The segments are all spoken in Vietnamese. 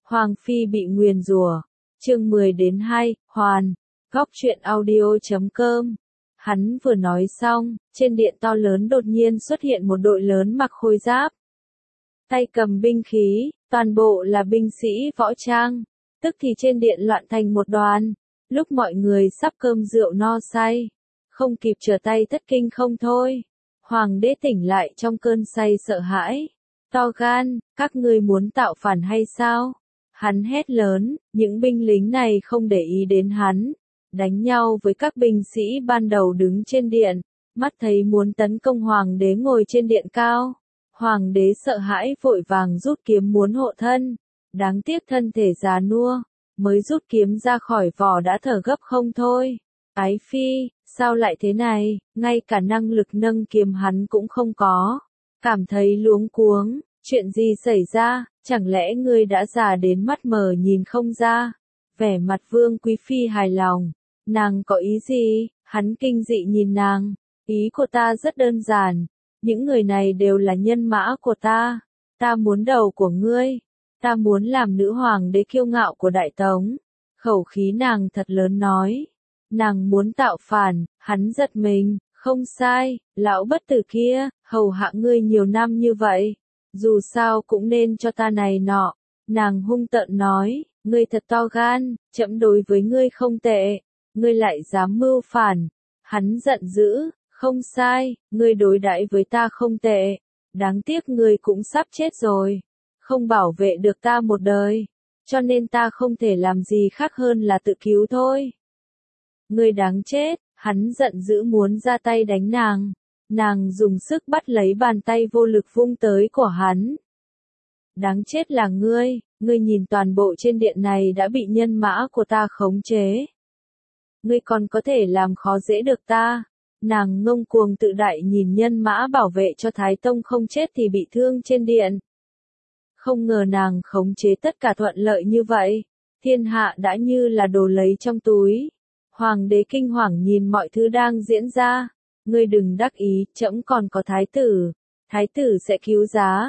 Hoàng phi bị nguyền rủa. Chương 10-2, Hoàn. Góc truyện audio.com. Hắn vừa nói xong, trên điện to lớn đột nhiên xuất hiện một đội lớn mặc khôi giáp. Tay cầm binh khí, toàn bộ là binh sĩ võ trang. Tức thì trên điện loạn thành một đoàn. Lúc mọi người sắp cơm rượu no say, không kịp trở tay thất kinh không thôi. Hoàng đế tỉnh lại trong cơn say sợ hãi. To gan, các ngươi muốn tạo phản hay sao? Hắn hét lớn, những binh lính này không để ý đến hắn. Đánh nhau với các binh sĩ ban đầu đứng trên điện, mắt thấy muốn tấn công hoàng đế ngồi trên điện cao. Hoàng đế sợ hãi vội vàng rút kiếm muốn hộ thân. Đáng tiếc thân thể già nua, mới rút kiếm ra khỏi vỏ đã thở gấp không thôi. Ái phi, sao lại thế này, ngay cả năng lực nâng kiếm hắn cũng không có. Cảm thấy luống cuống, chuyện gì xảy ra, chẳng lẽ ngươi đã già đến mắt mờ nhìn không ra? Vẻ mặt Vương Quý Phi hài lòng, nàng có ý gì? Hắn kinh dị nhìn nàng, ý của ta rất đơn giản, những người này đều là nhân mã của ta muốn đầu của ngươi, ta muốn làm nữ hoàng đế kiêu ngạo của Đại Tống. Khẩu khí nàng thật lớn nói, nàng muốn tạo phản. Hắn giật mình, không sai, lão bất tử kia, hầu hạ ngươi nhiều năm như vậy, dù sao cũng nên cho ta này nọ. Nàng hung tợn nói, ngươi thật to gan, trẫm đối với ngươi không tệ, ngươi lại dám mưu phản. Hắn giận dữ, không sai, ngươi đối đãi với ta không tệ, đáng tiếc ngươi cũng sắp chết rồi, không bảo vệ được ta một đời, cho nên ta không thể làm gì khác hơn là tự cứu thôi. Ngươi đáng chết. Hắn giận dữ muốn ra tay đánh nàng. Nàng dùng sức bắt lấy bàn tay vô lực vung tới của hắn. Đáng chết là ngươi nhìn toàn bộ trên điện này đã bị nhân mã của ta khống chế. Ngươi còn có thể làm khó dễ được ta. Nàng ngông cuồng tự đại nhìn nhân mã bảo vệ cho Thái Tông không chết thì bị thương trên điện. Không ngờ nàng khống chế tất cả thuận lợi như vậy. Thiên hạ đã như là đồ lấy trong túi. Hoàng đế kinh hoàng nhìn mọi thứ đang diễn ra. Ngươi đừng đắc ý, trẫm còn có thái tử sẽ cứu giá.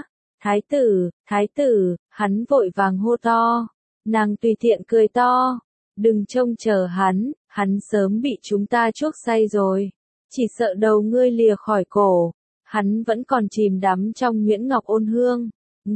Thái tử, hắn vội vàng hô to. Nàng tùy tiện cười to. Đừng trông chờ hắn sớm bị chúng ta chuốc say rồi. Chỉ sợ đầu ngươi lìa khỏi cổ. Hắn vẫn còn chìm đắm trong nhuyễn ngọc ôn hương.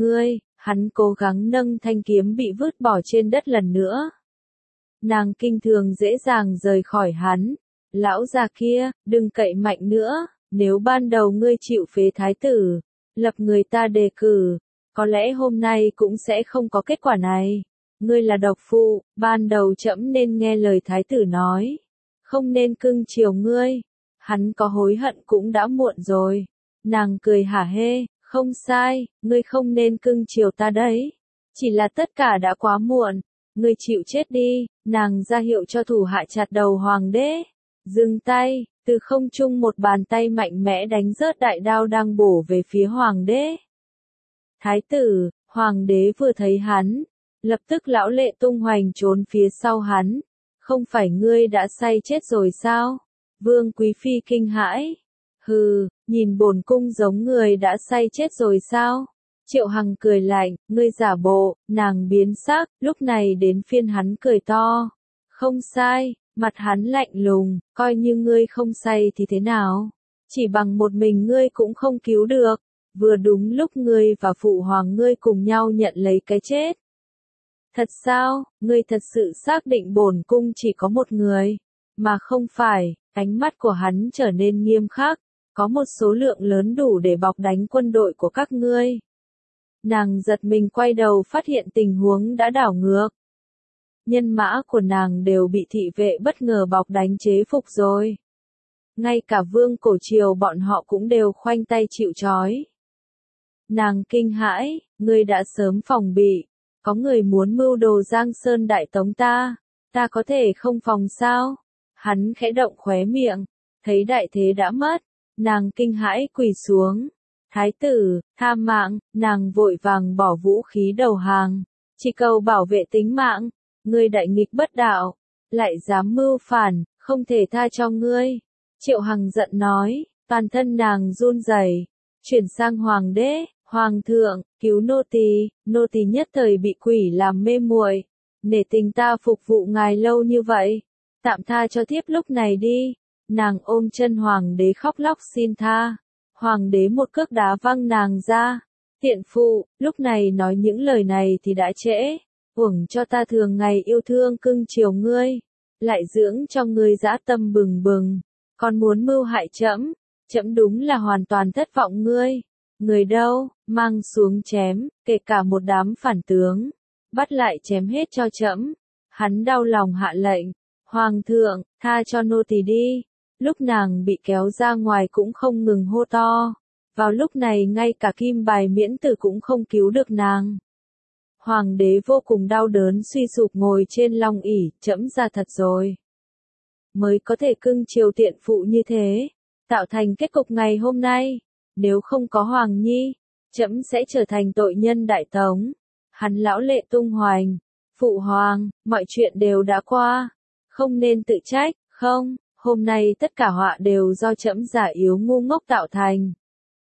Hắn cố gắng nâng thanh kiếm bị vứt bỏ trên đất lần nữa. Nàng kinh thường dễ dàng rời khỏi hắn. Lão già kia, đừng cậy mạnh nữa, nếu ban đầu ngươi chịu phế thái tử, lập người ta đề cử, có lẽ hôm nay cũng sẽ không có kết quả này. Ngươi là độc phụ, ban đầu trẫm nên nghe lời thái tử nói, không nên cưng chiều ngươi. Hắn có hối hận cũng đã muộn rồi. Nàng cười hả hê, không sai, ngươi không nên cưng chiều ta đấy. Chỉ là tất cả đã quá muộn. Ngươi chịu chết đi. Nàng ra hiệu cho thủ hạ chặt đầu hoàng đế. Dừng tay, từ không trung một bàn tay mạnh mẽ đánh rớt đại đao đang bổ về phía hoàng đế. Thái tử, hoàng đế vừa thấy hắn, lập tức lão lệ tung hoành trốn phía sau hắn. Không phải ngươi đã say chết rồi sao? Vương Quý Phi kinh hãi. Hừ, nhìn bổn cung giống người đã say chết rồi sao? Triệu Hằng cười lạnh, ngươi giả bộ. Nàng biến sắc, lúc này đến phiên hắn cười to. Không sai, mặt hắn lạnh lùng, coi như ngươi không say thì thế nào? Chỉ bằng một mình ngươi cũng không cứu được. Vừa đúng lúc ngươi và phụ hoàng ngươi cùng nhau nhận lấy cái chết. Thật sao, ngươi thật sự xác định bổn cung chỉ có một người, mà không phải? Ánh mắt của hắn trở nên nghiêm khắc, có một số lượng lớn đủ để bọc đánh quân đội của các ngươi. Nàng giật mình quay đầu phát hiện tình huống đã đảo ngược. Nhân mã của nàng đều bị thị vệ bất ngờ bọc đánh chế phục rồi. Ngay cả vương cổ triều bọn họ cũng đều khoanh tay chịu trói. Nàng kinh hãi, ngươi đã sớm phòng bị, có người muốn mưu đồ Giang Sơn Đại Tống ta có thể không phòng sao? Hắn khẽ động khóe miệng, thấy đại thế đã mất, nàng kinh hãi quỳ xuống. Thái tử, tha mạng. Nàng vội vàng bỏ vũ khí đầu hàng, chỉ cầu bảo vệ tính mạng. Ngươi đại nghịch bất đạo, lại dám mưu phản, không thể tha cho ngươi. Triệu Hằng giận nói, toàn thân nàng run rẩy, chuyển sang hoàng đế. Hoàng thượng, cứu nô tỳ nhất thời bị quỷ làm mê muội, nể tình ta phục vụ ngài lâu như vậy, tạm tha cho thiếp lúc này đi. Nàng ôm chân hoàng đế khóc lóc xin tha. Hoàng đế một cước đá văng nàng ra. Tiện phụ, lúc này nói những lời này thì đã trễ. Uổng cho ta thường ngày yêu thương cưng chiều ngươi, lại dưỡng cho ngươi dã tâm bừng bừng, còn muốn mưu hại trẫm, trẫm đúng là hoàn toàn thất vọng ngươi. Người đâu, mang xuống chém, kể cả một đám phản tướng, bắt lại chém hết cho trẫm. Hắn đau lòng hạ lệnh, hoàng thượng, tha cho nô tỳ đi. Lúc nàng bị kéo ra ngoài cũng không ngừng hô to. Vào lúc này ngay cả kim bài miễn tử cũng không cứu được nàng. Hoàng đế vô cùng đau đớn suy sụp ngồi trên long ỷ, trẫm ra thật rồi. Mới có thể cưng chiều tiện phụ như thế, tạo thành kết cục ngày hôm nay. Nếu không có Hoàng Nhi, trẫm sẽ trở thành tội nhân đại tống. Hắn lão lệ tung hoành. Phụ hoàng, mọi chuyện đều đã qua. Không nên tự trách, không, hôm nay tất cả họa đều do trẫm giả yếu ngu ngốc tạo thành.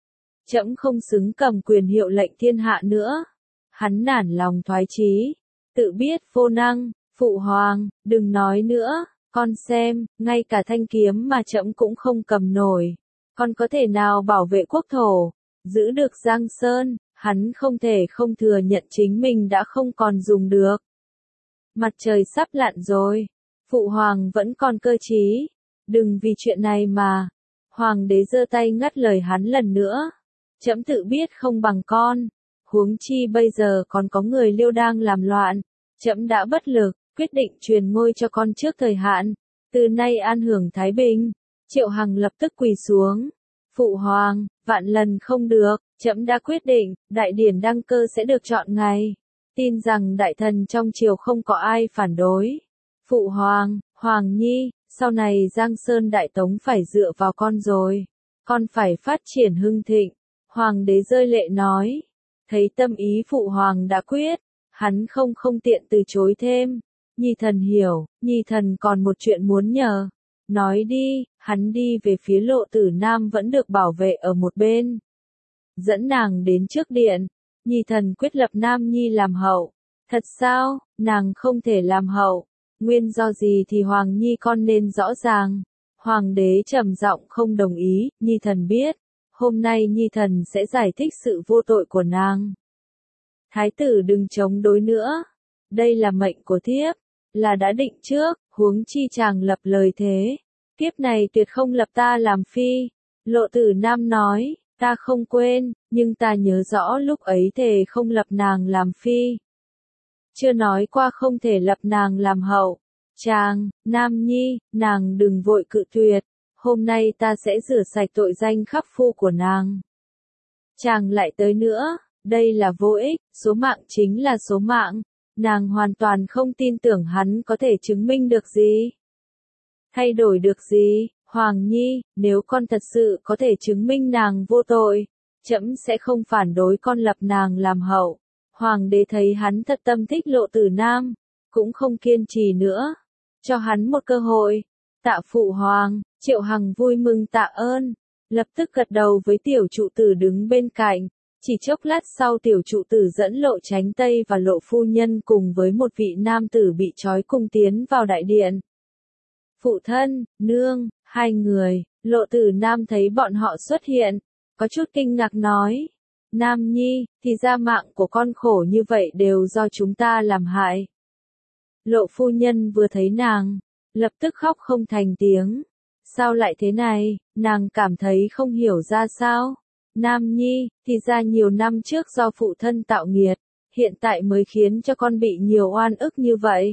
Trẫm không xứng cầm quyền hiệu lệnh thiên hạ nữa. Hắn nản lòng thoái chí, tự biết vô năng. Phụ hoàng, đừng nói nữa, con xem, ngay cả thanh kiếm mà trẫm cũng không cầm nổi. Con có thể nào bảo vệ quốc thổ, giữ được Giang Sơn? Hắn không thể không thừa nhận chính mình đã không còn dùng được. Mặt trời sắp lặn rồi, phụ hoàng vẫn còn cơ trí, đừng vì chuyện này mà. Hoàng đế giơ tay ngắt lời hắn lần nữa. Trẫm tự biết không bằng con, huống chi bây giờ còn có người Liêu đang làm loạn. Trẫm đã bất lực, quyết định truyền ngôi cho con trước thời hạn, từ nay an hưởng thái bình. Triệu Hằng lập tức quỳ xuống. Phụ hoàng, vạn lần không được, trẫm đã quyết định, đại điển đăng cơ sẽ được chọn ngày. Tin rằng đại thần trong triều không có ai phản đối. Phụ hoàng, Hoàng Nhi, sau này Giang Sơn Đại Tống phải dựa vào con rồi. Con phải phát triển hưng thịnh. Hoàng đế rơi lệ nói. Thấy tâm ý phụ hoàng đã quyết, hắn không tiện từ chối thêm. Nhi thần hiểu, Nhi thần còn một chuyện muốn nhờ. Nói đi, hắn đi về phía Lộ Tử Nam vẫn được bảo vệ ở một bên. Dẫn nàng đến trước điện. Nhi thần quyết lập Nam Nhi làm hậu. Thật sao, nàng không thể làm hậu. Nguyên do gì thì Hoàng Nhi con nên rõ ràng. Hoàng đế trầm giọng không đồng ý. Nhi thần biết. Hôm nay Nhi thần sẽ giải thích sự vô tội của nàng. Thái tử đừng chống đối nữa. Đây là mệnh của thiếp, là đã định trước, huống chi chàng lập lời thế. Kiếp này tuyệt không lập ta làm phi. Lộ Tử Nam nói, ta không quên, nhưng ta nhớ rõ lúc ấy thề không lập nàng làm phi. Chưa nói qua không thể lập nàng làm hậu. Chàng, Nam Nhi, nàng đừng vội cự tuyệt. Hôm nay ta sẽ rửa sạch tội danh khắc phu của nàng. Chàng lại tới nữa, đây là vô ích, số mạng chính là số mạng. Nàng hoàn toàn không tin tưởng hắn có thể chứng minh được gì. Thay đổi được gì, Hoàng Nhi, nếu con thật sự có thể chứng minh nàng vô tội, trẫm sẽ không phản đối con lập nàng làm hậu. Hoàng đế thấy hắn thật tâm thích Lộ Tử Nam, cũng không kiên trì nữa, cho hắn một cơ hội. Tạ phụ hoàng. Triệu Hằng vui mừng tạ ơn, lập tức gật đầu với tiểu trụ tử đứng bên cạnh. Chỉ chốc lát sau tiểu trụ tử dẫn Lộ Chánh Tây và Lộ phu nhân cùng với một vị nam tử bị trói cùng tiến vào đại điện. Phụ thân, nương, hai người. Lộ Tử Nam thấy bọn họ xuất hiện, có chút kinh ngạc nói. Nam Nhi, thì ra mạng của con khổ như vậy đều do chúng ta làm hại. Lộ phu nhân vừa thấy nàng, lập tức khóc không thành tiếng. Sao lại thế này, nàng cảm thấy không hiểu ra sao. Nam Nhi, thì ra nhiều năm trước do phụ thân tạo nghiệt, hiện tại mới khiến cho con bị nhiều oan ức như vậy.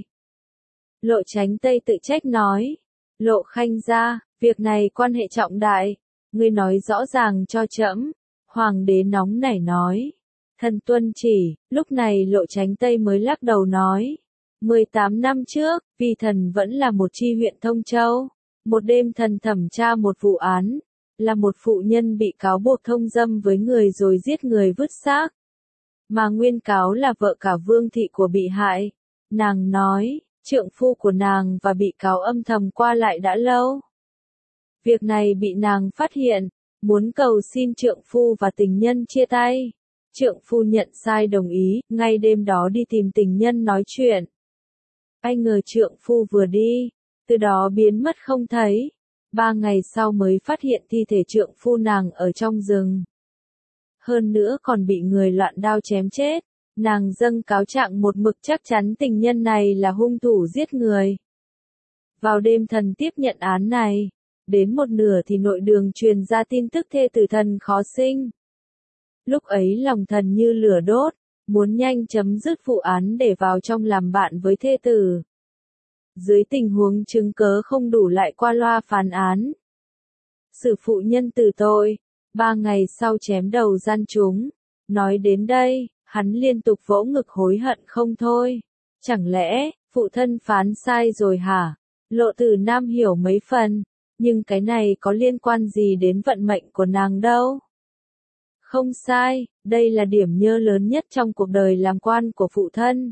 Lộ Chánh Tây tự trách nói. Lộ Khanh gia, việc này quan hệ trọng đại, ngươi nói rõ ràng cho trẫm. Hoàng đế nóng nảy nói. Thần tuân chỉ. Lúc này Lộ Chánh Tây mới lắc đầu nói. 18 năm trước, vì thần vẫn là một tri huyện Thông Châu. Một đêm thần thẩm tra một vụ án, là một phụ nhân bị cáo buộc thông dâm với người rồi giết người vứt xác. Mà nguyên cáo là vợ cả Vương thị của bị hại. Nàng nói, trượng phu của nàng và bị cáo âm thầm qua lại đã lâu. Việc này bị nàng phát hiện, muốn cầu xin trượng phu và tình nhân chia tay. Trượng phu nhận sai đồng ý, ngay đêm đó đi tìm tình nhân nói chuyện. Ai ngờ trượng phu vừa đi, từ đó biến mất không thấy. 3 ngày sau mới phát hiện thi thể trượng phu nàng ở trong rừng. Hơn nữa còn bị người loạn đao chém chết. Nàng dâng cáo trạng một mực chắc chắn tình nhân này là hung thủ giết người. Vào đêm thần tiếp nhận án này. Đến một nửa thì nội đường truyền ra tin tức thê tử thần khó sinh. Lúc ấy lòng thần như lửa đốt, muốn nhanh chấm dứt vụ án để vào trong làm bạn với thê tử. Dưới tình huống chứng cớ không đủ lại qua loa phán án. Xử phụ nhân tử tội, 3 ngày sau chém đầu gian chúng. Nói đến đây, hắn liên tục vỗ ngực hối hận không thôi. Chẳng lẽ, phụ thân phán sai rồi hả? Lộ Tử Nam hiểu mấy phần, nhưng cái này có liên quan gì đến vận mệnh của nàng đâu? Không sai, đây là điểm nhơ lớn nhất trong cuộc đời làm quan của phụ thân.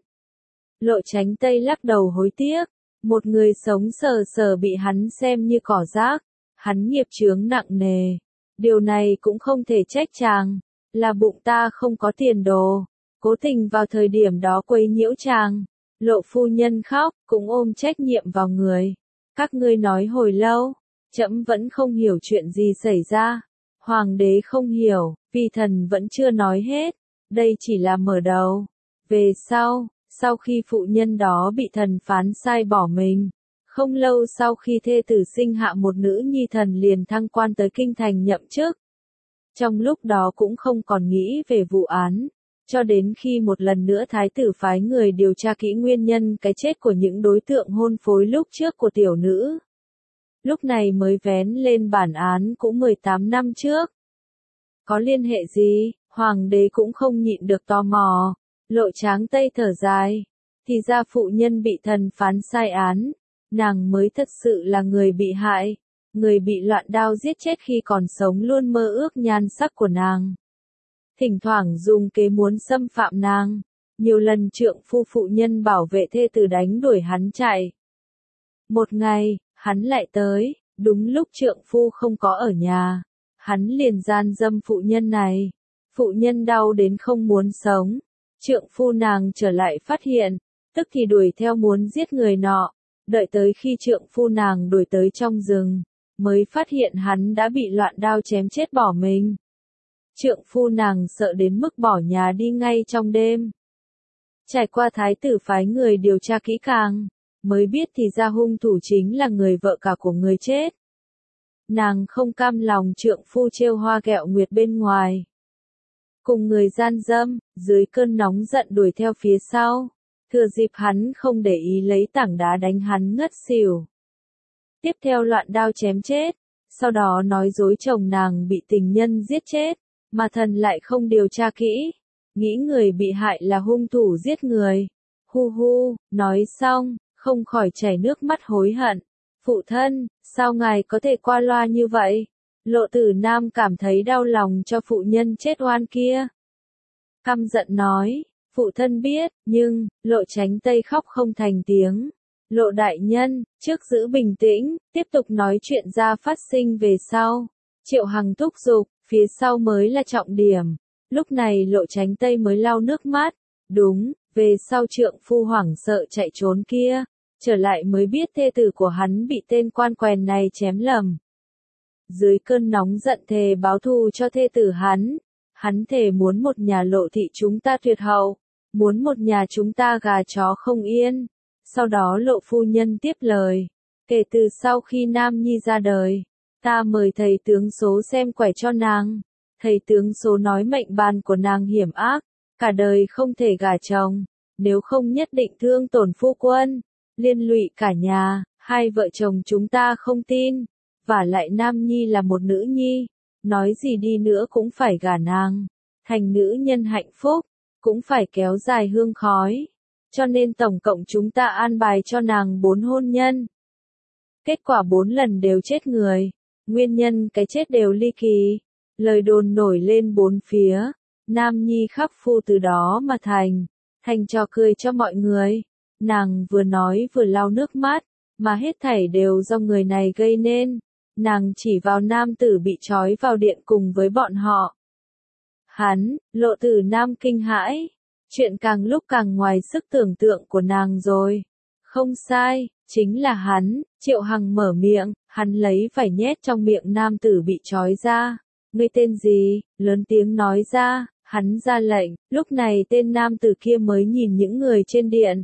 Lộ Chánh Tây lắc đầu hối tiếc, một người sống sờ sờ bị hắn xem như cỏ rác, hắn nghiệp chướng nặng nề. Điều này cũng không thể trách chàng, là bụng ta không có tiền đồ, cố tình vào thời điểm đó quấy nhiễu chàng. Lộ phu nhân khóc, cũng ôm trách nhiệm vào người. Các ngươi nói hồi lâu, trẫm vẫn không hiểu chuyện gì xảy ra. Hoàng đế không hiểu, vì thần vẫn chưa nói hết, đây chỉ là mở đầu. Về sau khi phụ nhân đó bị thần phán sai bỏ mình, không lâu sau khi thê tử sinh hạ một nữ nhi thần liền thăng quan tới kinh thành nhậm chức. Trong lúc đó cũng không còn nghĩ về vụ án, cho đến khi một lần nữa thái tử phái người điều tra kỹ nguyên nhân cái chết của những đối tượng hôn phối lúc trước của tiểu nữ. Lúc này mới vén lên bản án cũng 18 năm trước. Có liên hệ gì, hoàng đế cũng không nhịn được tò mò. Lộ Tráng Tây thở dài, thì ra phụ nhân bị thần phán sai án, nàng mới thật sự là người bị hại, người bị loạn đao giết chết khi còn sống luôn mơ ước nhan sắc của nàng. Thỉnh thoảng dùng kế muốn xâm phạm nàng, nhiều lần trượng phu phụ nhân bảo vệ thê tử đánh đuổi hắn chạy. Một ngày, hắn lại tới, đúng lúc trượng phu không có ở nhà, hắn liền gian dâm phụ nhân này. Phụ nhân đau đến không muốn sống, trượng phu nàng trở lại phát hiện, tức thì đuổi theo muốn giết người nọ, đợi tới khi trượng phu nàng đuổi tới trong rừng, mới phát hiện hắn đã bị loạn đao chém chết bỏ mình. Trượng phu nàng sợ đến mức bỏ nhà đi ngay trong đêm. Trải qua thái tử phái người điều tra kỹ càng, mới biết thì ra hung thủ chính là người vợ cả của người chết. Nàng không cam lòng trượng phu trêu hoa ghẹo nguyệt bên ngoài. Cùng người gian dâm, dưới cơn nóng giận đuổi theo phía sau. Thừa dịp hắn không để ý lấy tảng đá đánh hắn ngất xỉu. Tiếp theo loạn đao chém chết, sau đó nói dối chồng nàng bị tình nhân giết chết, mà thần lại không điều tra kỹ, nghĩ người bị hại là hung thủ giết người. Hu hu, nói xong, không khỏi chảy nước mắt hối hận. Phụ thân, sao ngài có thể qua loa như vậy? Lộ Tử Nam cảm thấy đau lòng cho phụ nhân chết oan kia. Căm giận nói, phụ thân biết, nhưng, Lộ Chánh Tây khóc không thành tiếng. Lộ đại nhân, trước giữ bình tĩnh, tiếp tục nói chuyện ra phát sinh về sau. Triệu Hằng thúc giục, phía sau mới là trọng điểm. Lúc này Lộ Chánh Tây mới lau nước mắt. Đúng, về sau trượng phu hoảng sợ chạy trốn kia, trở lại mới biết thê tử của hắn bị tên quan quèn này chém lầm. Dưới cơn nóng giận thề báo thù cho thê tử hắn thề muốn một nhà Lộ thị chúng ta tuyệt hậu, muốn một nhà chúng ta gà chó không yên. Sau đó Lộ phu nhân tiếp lời, kể từ sau khi Nam Nhi ra đời, ta mời thầy tướng số xem quẻ cho nàng. Thầy tướng số nói mệnh bàn của nàng hiểm ác, cả đời không thể gả chồng, nếu không nhất định thương tổn phu quân, liên lụy cả nhà, hai vợ chồng chúng ta không tin. Vả lại Nam Nhi là một nữ nhi, nói gì đi nữa cũng phải gả nàng, thành nữ nhân hạnh phúc, cũng phải kéo dài hương khói. Cho nên tổng cộng chúng ta an bài cho nàng 4 hôn nhân. Kết quả 4 lần đều chết người, nguyên nhân cái chết đều ly kỳ. Lời đồn nổi lên 4 phía, Nam Nhi khắc phu từ đó mà thành trò cười cho mọi người. Nàng vừa nói vừa lau nước mắt, mà hết thảy đều do người này gây nên. Nàng chỉ vào nam tử bị trói vào điện cùng với bọn họ. Lộ Tử Nam kinh hãi. Chuyện càng lúc càng ngoài sức tưởng tượng của nàng rồi. Không sai, chính là hắn. Triệu Hằng mở miệng, hắn lấy vải nhét trong miệng nam tử bị trói ra. Ngươi tên gì? Lớn tiếng nói ra, hắn ra lệnh. Lúc này tên nam tử kia mới nhìn những người trên điện.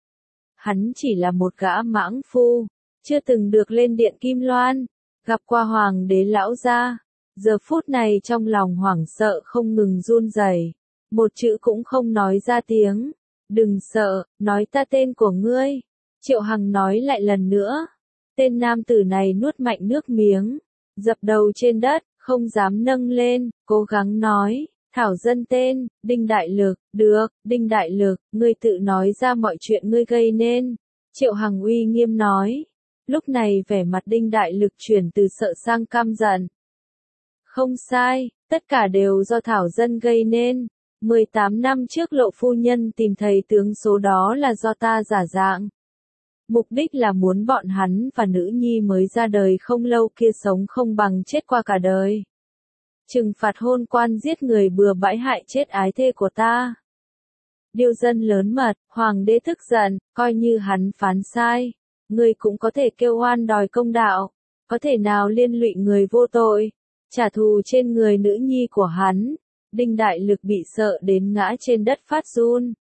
Hắn chỉ là một gã mãng phu, chưa từng được lên điện Kim Loan, gặp qua hoàng đế lão gia. Giờ phút này trong lòng hoảng sợ không ngừng run rẩy, một chữ cũng không nói ra tiếng. Đừng sợ, nói ta tên của ngươi. Triệu Hằng nói lại lần nữa. Tên nam tử này nuốt mạnh nước miếng, dập đầu trên đất, không dám nâng lên, cố gắng nói. Thảo dân tên, Đinh Đại Lực. Được, Đinh Đại Lực, ngươi tự nói ra mọi chuyện ngươi gây nên. Triệu Hằng uy nghiêm nói. Lúc này vẻ mặt Đinh Đại Lực chuyển từ sợ sang căm giận. Không sai, tất cả đều do Thảo dân gây nên. 18 năm trước Lộ phu nhân tìm thầy tướng số đó là do ta giả dạng. Mục đích là muốn bọn hắn và nữ nhi mới ra đời không lâu kia sống không bằng chết qua cả đời. Trừng phạt hôn quan giết người bừa bãi hại chết ái thê của ta. Điều dân lớn mật, hoàng đế tức giận, coi như hắn phán sai. Người cũng có thể kêu oan đòi công đạo, có thể nào liên lụy người vô tội, trả thù trên người nữ nhi của hắn. Đinh Đại Lực bị sợ đến ngã trên đất phát run.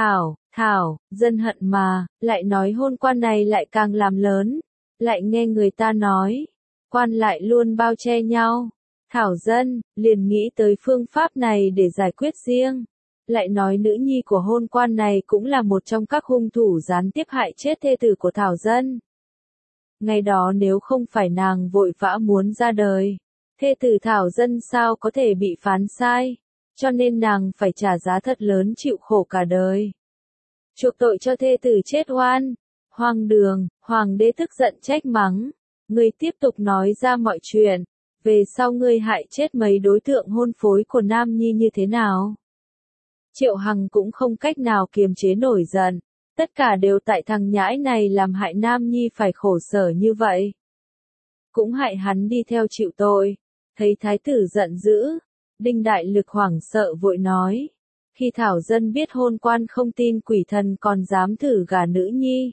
Thảo, dân hận mà, lại nói hôn quan này lại càng làm lớn, lại nghe người ta nói, quan lại luôn bao che nhau. Thảo dân, liền nghĩ tới phương pháp này để giải quyết riêng. Lại nói nữ nhi của hôn quan này cũng là một trong các hung thủ gián tiếp hại chết thê tử của Thảo dân. Ngày đó nếu không phải nàng vội vã muốn ra đời, thê tử Thảo dân sao có thể bị phán sai, cho nên nàng phải trả giá thật lớn chịu khổ cả đời. Chuộc tội cho thê tử chết oan. Hoang đường, hoàng đế tức giận trách mắng. Ngươi tiếp tục nói ra mọi chuyện. Về sau ngươi hại chết mấy đối tượng hôn phối của Nam Nhi như thế nào? Triệu Hằng cũng không cách nào kiềm chế nổi giận. Tất cả đều tại thằng nhãi này làm hại Nam Nhi phải khổ sở như vậy. Cũng hại hắn đi theo chịu tội. Thấy thái tử giận dữ, Đinh Đại Lực hoảng sợ vội nói. Khi Thảo dân biết hôn quan không tin quỷ thần còn dám thử gả nữ nhi.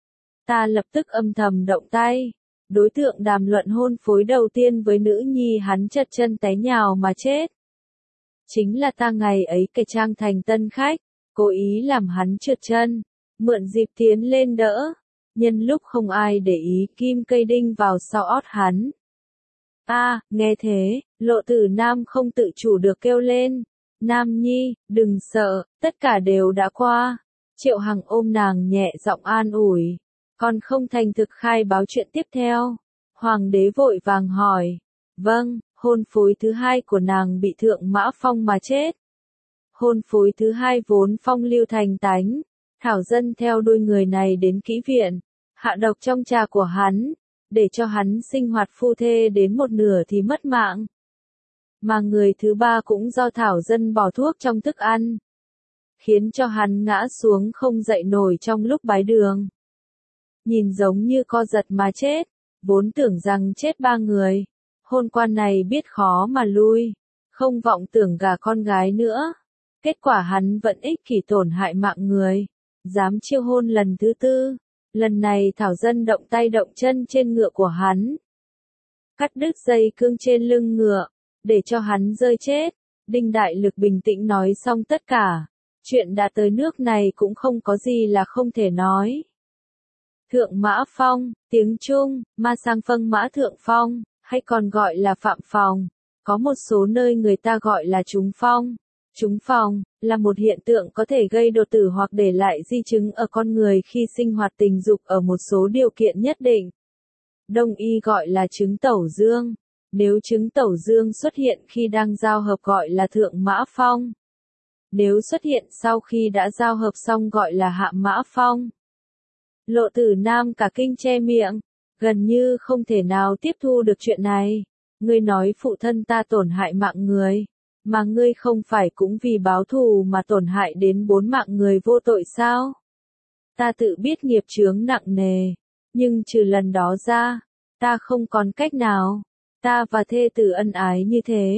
Ta lập tức âm thầm động tay. Đối tượng đàm luận hôn phối đầu tiên với nữ nhi hắn chật chân té nhào mà chết. Chính là ta ngày ấy cải trang thành tân khách, cố ý làm hắn trượt chân, mượn dịp tiến lên đỡ. Nhân lúc không ai để ý kim cây đinh vào sau ót hắn. Nghe thế, Lộ Tử Nam không tự chủ được kêu lên. Nam Nhi, đừng sợ, tất cả đều đã qua. Triệu Hằng ôm nàng nhẹ giọng an ủi. Còn không thành thực khai báo chuyện tiếp theo. Hoàng đế vội vàng hỏi. Vâng, hôn phối thứ hai của nàng bị Thượng Mã Phong mà chết. Hôn phối thứ hai vốn phong lưu thành tánh. Thảo dân theo đuôi người này đến kỹ viện, hạ độc trong trà của hắn, để cho hắn sinh hoạt phu thê đến một nửa thì mất mạng. Mà người thứ ba cũng do Thảo dân bỏ thuốc trong thức ăn, khiến cho hắn ngã xuống không dậy nổi trong lúc bái đường. Nhìn giống như co giật mà chết, vốn tưởng rằng chết 3 người. Hôn quan này biết khó mà lui, không vọng tưởng gả con gái nữa. Kết quả hắn vẫn ích kỷ tổn hại mạng người, dám chiêu hôn lần thứ 4. Lần này Thảo dân động tay động chân trên ngựa của hắn, cắt đứt dây cương trên lưng ngựa, để cho hắn rơi chết. Đinh Đại Lực bình tĩnh nói xong tất cả. Chuyện đã tới nước này cũng không có gì là không thể nói. Thượng Mã Phong, tiếng Trung, Ma Sang Phâng Mã Thượng Phong, hay còn gọi là Phạm Phòng. Có một số nơi người ta gọi là trúng phong. Trúng phong là một hiện tượng có thể gây đột tử hoặc để lại di chứng ở con người khi sinh hoạt tình dục ở một số điều kiện nhất định. Đông y gọi là chứng tẩu dương. Nếu chứng tẩu dương xuất hiện khi đang giao hợp gọi là thượng mã phong. Nếu xuất hiện sau khi đã giao hợp xong gọi là hạ mã phong. Lộ Tử Nam cả kinh che miệng, gần như không thể nào tiếp thu được chuyện này. Ngươi nói phụ thân ta tổn hại mạng người, mà ngươi không phải cũng vì báo thù mà tổn hại đến 4 mạng người vô tội sao? Ta tự biết nghiệp chướng nặng nề, nhưng trừ lần đó ra, ta không còn cách nào. Ta và thê tử ân ái như thế,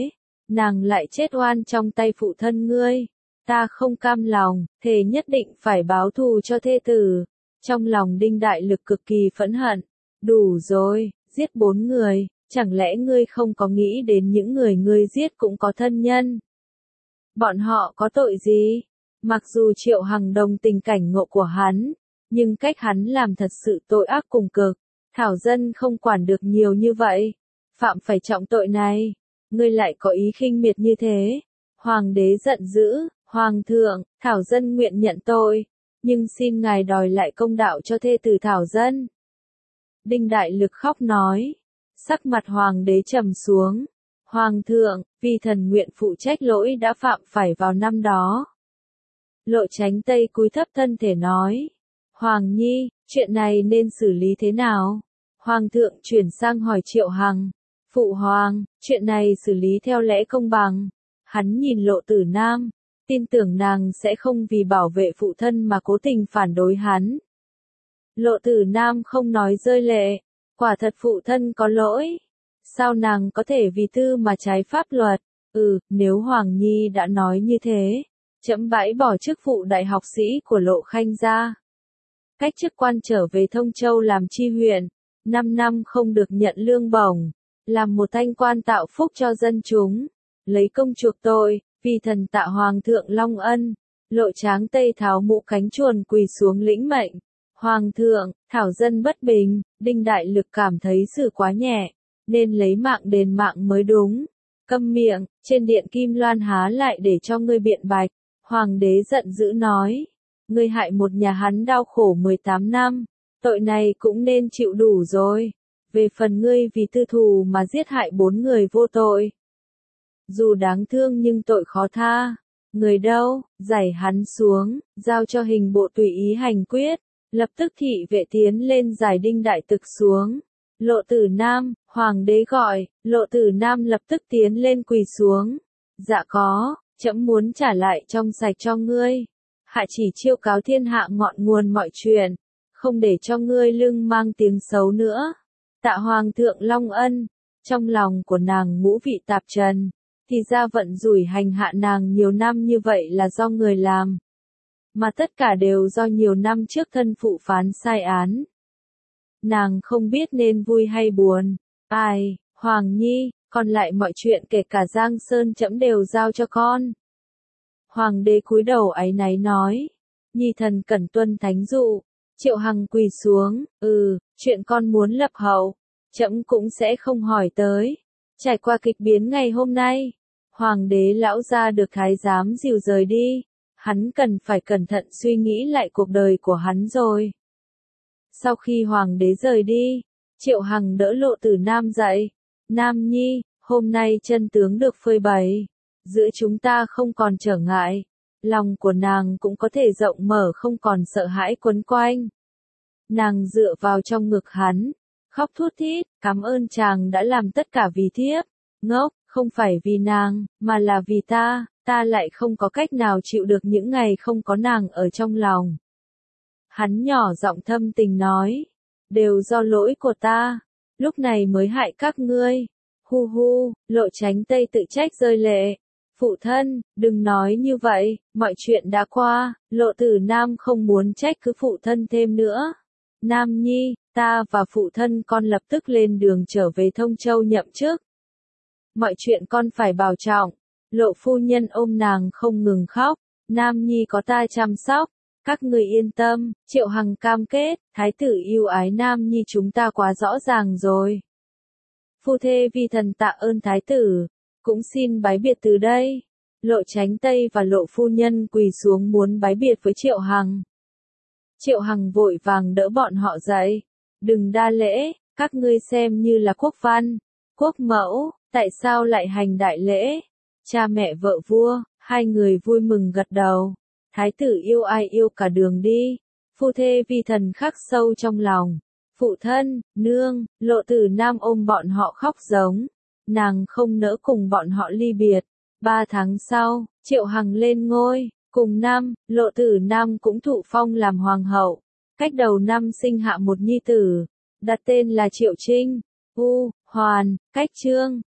nàng lại chết oan trong tay phụ thân ngươi. Ta không cam lòng, thề nhất định phải báo thù cho thê tử. Trong lòng Đinh Đại Lực cực kỳ phẫn hận. Đủ rồi, giết 4 người, chẳng lẽ ngươi không có nghĩ đến những người ngươi giết cũng có thân nhân? Bọn họ có tội gì? Mặc dù Triệu Hằng đồng tình cảnh ngộ của hắn, nhưng cách hắn làm thật sự tội ác cùng cực. Thảo dân không quản được nhiều như vậy. Phạm phải trọng tội này, ngươi lại có ý khinh miệt như thế. Hoàng đế giận dữ, Hoàng thượng, Thảo dân nguyện nhận tội, nhưng xin ngài đòi lại công đạo cho thê tử Thảo dân. Đinh Đại Lực khóc nói, sắc mặt Hoàng đế trầm xuống. Hoàng thượng, vì thần nguyện phụ trách lỗi đã phạm phải vào năm đó. Lộ Chánh Tây cúi thấp thân thể nói, Hoàng nhi, chuyện này nên xử lý thế nào? Hoàng thượng chuyển sang hỏi Triệu Hằng, phụ hoàng, chuyện này xử lý theo lẽ công bằng. Hắn nhìn Lộ Tử Nam, tin tưởng nàng sẽ không vì bảo vệ phụ thân mà cố tình phản đối hắn. Lộ Tử Nam không nói rơi lệ, quả thật phụ thân có lỗi. Sao nàng có thể vì tư mà trái pháp luật? Nếu Hoàng Nhi đã nói như thế, trẫm bãi bỏ chức vụ đại học sĩ của Lộ Khanh ra. Cách chức quan trở về Thông Châu làm tri huyện, 5 năm không được nhận lương bổng, làm một thanh quan tạo phúc cho dân chúng, lấy công chuộc tội, vì thần tạ Hoàng thượng long ân. Lộ Tráng Tây tháo mũ cánh chuồn quỳ xuống lĩnh mệnh. Hoàng thượng, Thảo dân bất bình. Đinh Đại Lực cảm thấy xử quá nhẹ, nên lấy mạng đền mạng mới đúng. Câm miệng, trên điện Kim Loan há lại để cho ngươi biện bạch. Hoàng đế giận dữ nói, ngươi hại một nhà hắn đau khổ 18 năm, tội này cũng nên chịu đủ rồi. Về phần ngươi vì tư thù mà giết hại 4 người vô tội, dù đáng thương nhưng tội khó tha. Người đâu, giải hắn xuống, giao cho hình bộ tùy ý hành quyết. Lập tức thị vệ tiến lên giải Đinh Đại Lực xuống. Lộ Tử Nam, Hoàng đế gọi, Lộ Tử Nam lập tức tiến lên quỳ xuống. Dạ có, trẫm muốn trả lại trong sạch cho ngươi. Hạ chỉ chiêu cáo thiên hạ ngọn nguồn mọi chuyện, không để cho ngươi lưng mang tiếng xấu nữa. Tạ Hoàng thượng long ân. Trong lòng của nàng ngũ vị tạp trần, thì ra vận rủi hành hạ nàng nhiều năm như vậy là do người làm, mà tất cả đều do nhiều năm trước thân phụ phán sai án. Nàng không biết nên vui hay buồn. Ai, Hoàng Nhi, còn lại mọi chuyện kể cả Giang Sơn trẫm đều giao cho con. Hoàng đế cúi đầu áy náy nói, Nhi thần cẩn tuân thánh dụ. Triệu Hằng quỳ xuống, chuyện con muốn lập hậu, trẫm cũng sẽ không hỏi tới. Trải qua kịch biến ngày hôm nay, Hoàng đế lão gia được thái giám dìu rời đi. Hắn cần phải cẩn thận suy nghĩ lại cuộc đời của hắn rồi. Sau khi Hoàng đế rời đi, Triệu Hằng đỡ Lộ Tử Nam dậy. Nam Nhi, hôm nay chân tướng được phơi bày. Giữa chúng ta không còn trở ngại. Lòng của nàng cũng có thể rộng mở, không còn sợ hãi quấn quanh. Nàng dựa vào trong ngực hắn, khóc thút thít, cảm ơn chàng đã làm tất cả vì thiếp. Ngốc, không phải vì nàng, mà là vì ta. Ta lại không có cách nào chịu được những ngày không có nàng ở trong lòng. Hắn nhỏ giọng thâm tình nói, đều do lỗi của ta, lúc này mới hại các ngươi. Hu hu, Lộ Chánh Tây tự trách rơi lệ. Phụ thân, đừng nói như vậy, mọi chuyện đã qua. Lộ Tử Nam không muốn trách cứ phụ thân thêm nữa. Nam Nhi, ta và phụ thân con lập tức lên đường trở về Thông Châu nhậm chức. Mọi chuyện con phải bảo trọng. Lộ phu nhân ôm nàng không ngừng khóc. Nam Nhi có ta chăm sóc. Các người yên tâm. Triệu Hằng cam kết. Thái tử yêu ái Nam Nhi chúng ta quá rõ ràng rồi. Phu thê vi thần tạ ơn thái tử. Cũng xin bái biệt từ đây. Lộ Chánh Tây và Lộ phu nhân quỳ xuống muốn bái biệt với Triệu Hằng. Triệu Hằng vội vàng đỡ bọn họ dậy. Đừng đa lễ. Các ngươi xem như là quốc văn, quốc mẫu. Tại sao lại hành đại lễ? Cha mẹ vợ vua, hai người vui mừng gật đầu. Thái tử yêu ai yêu cả đường đi. Phu thê vi thần khắc sâu trong lòng. Phụ thân, nương, Lộ Tử Nam ôm bọn họ khóc giống. Nàng không nỡ cùng bọn họ ly biệt. 3 tháng sau, Triệu Hằng lên ngôi. Cùng năm, Lộ Tử Nam cũng thụ phong làm hoàng hậu. Cách đầu năm sinh hạ một nhi tử, đặt tên là Triệu Trinh. Hoàn, cách chương